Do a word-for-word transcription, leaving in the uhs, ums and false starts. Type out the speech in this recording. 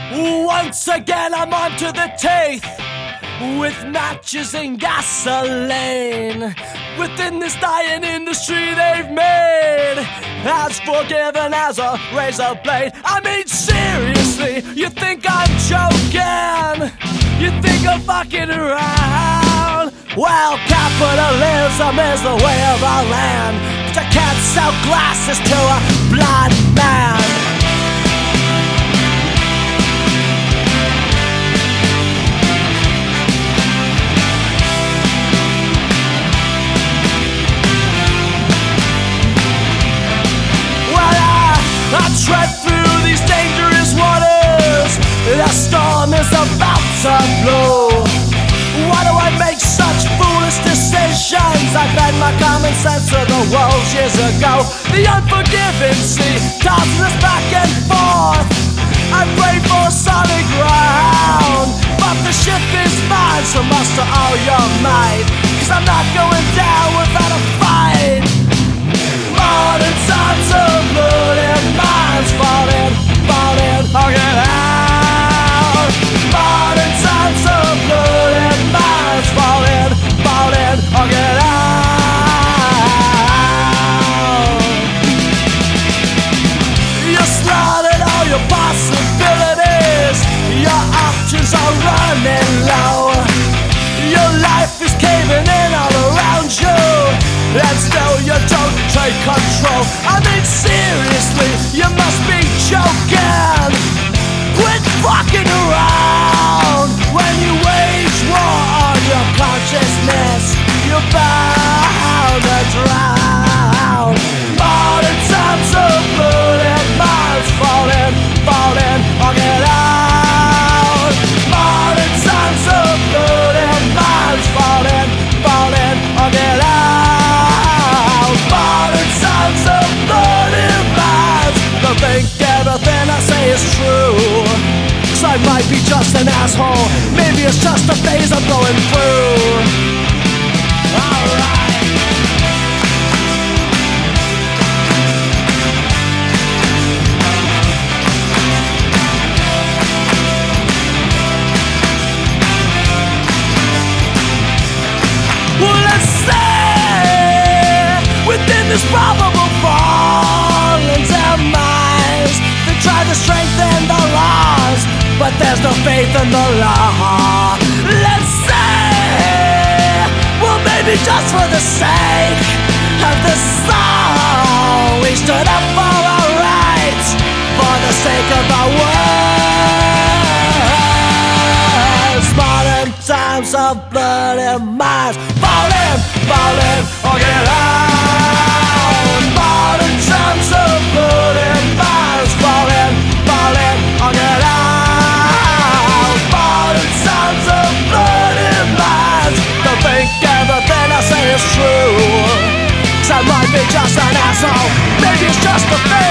Once again I'm onto the teeth with matches and gasoline. Within this dying industry they've made as forgiven as a razor blade. I mean, seriously, you think I'm joking? You think I'm fucking around? Well, capitalism is the way of our land, but you can't sell glasses to a blind man. I tread through these dangerous waters. The storm is about to blow. Why do I make such foolish decisions? I fed my common sense to the wolves years ago. The unforgiving sea tosses us back and forth. I pray for solid ground, but the ship is mine, so muster all your might, 'cause I'm not going down without a fight. Modern times of blood and minds falling, falling, I'll get out. Modern times of blood and minds falling, falling, I'll get out. You slaughtered all your possibilities. Your options are running low. Your life is caving in all around you, and still you don't take control. I mean, seriously, you must be joking. Quit fucking around. When you wage war on your consciousness, you're bound to drown. Modern times of blood and minds falling, falling, I'll get out. Modern times of blood and minds falling, falling, I'll get out. Modern times of blood and minds. Don't think everything I say is true, 'cause I might be just an asshole. Maybe it's just a phase I'm going through. Alright. Well, let's say within this probable fall and demise, they try to strengthen the laws, but there's no faith in the law. Let's say, well, maybe just for the sake of the song, we stood up for our rights, for the sake of our words. Modern times of blood and minds falling, falling, I'll get out. Modern times of blood and minds falling, falling, I'll get out. Modern times of blood and minds. Don't think everything I say is true, 'cause I might be just an asshole. Maybe it's just a thing.